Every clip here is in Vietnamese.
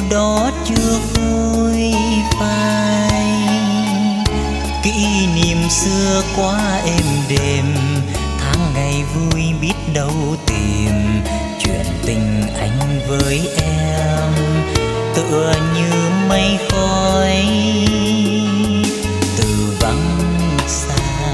đó chưa phôi phai. Kỷ niệm xưa quá êm đềm, tháng ngày vui biết đâu tìm. Chuyện tình anh với em tựa như mây khói từ vắng xa.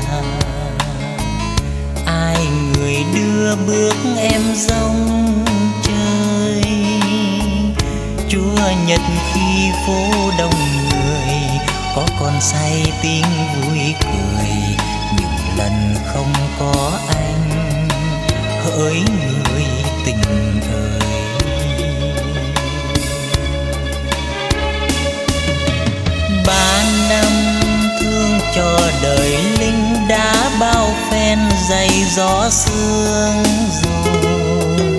Ai người đưa bước em dòng chơi, Chúa nhật khi phố đông người, có con say tiếng vui cười. Những lần không có anh, hỡi người tình ơi. 3 năm thương cho đời linh đã bao phen dày gió sương rồi.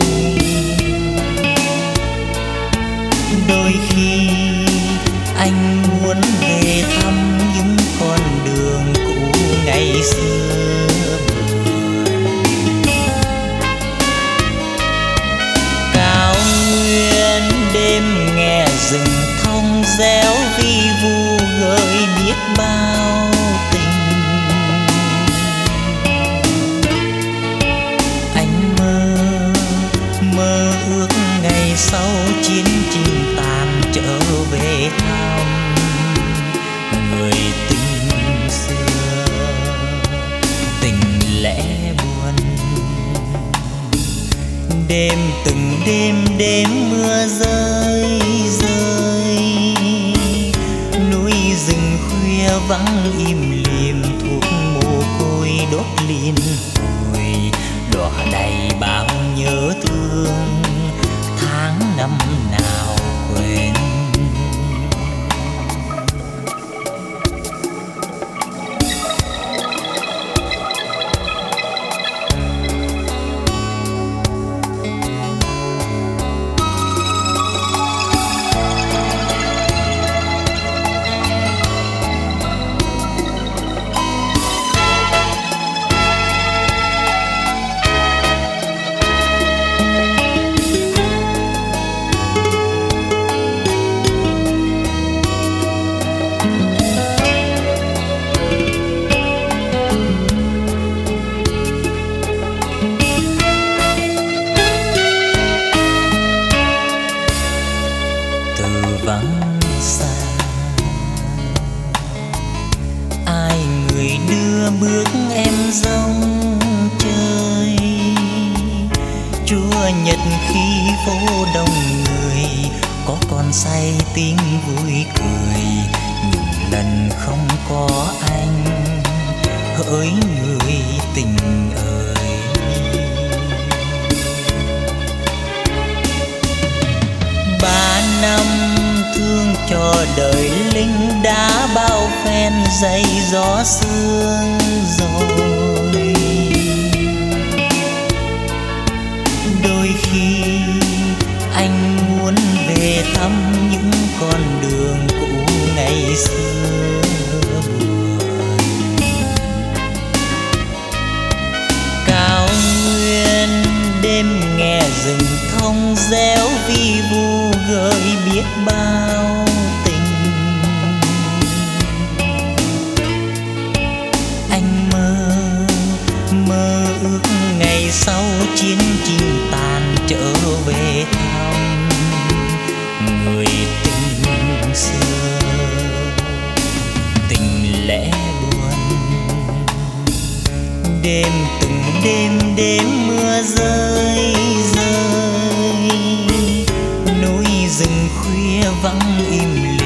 Đôi khi anh muốn về thăm những con đường cũ ngày xưa buồn. Cao nguyên đêm nghe rừng thông réo vi vu gợi biết bao tình. Anh mơ ước ngày sau chiến tranh tàn trở về thăm người tình xưa. Tình lẽ buồn đêm từng đêm mưa rơi rơi. Núi rừng khuya vắng im lìm, thuốc mồ côi đốt liên hồi. Đọa đầy bao nhớ thương, tháng năm nào quên. Vắng xa ai người đưa bước em dòng chơi. Chúa nhật khi phố đông người, có con say tiếng vui cười. Những lần không có anh, hỡi người tình ơi. 3 năm thương cho đời linh đã bao phen dày gió sương rồi. Đôi khi anh muốn về thăm những con đường cũ ngày xưa buồn. Cao nguyên đêm nghe rừng thông réo vi vu gợi biết bao tình. Anh mơ ước ngày sau chiến tranh tàn trở về thăm người tình xưa. Tình lẽ buồn đêm từng đêm mưa rơi rơi. Núi rừng khuya vắng im lìm,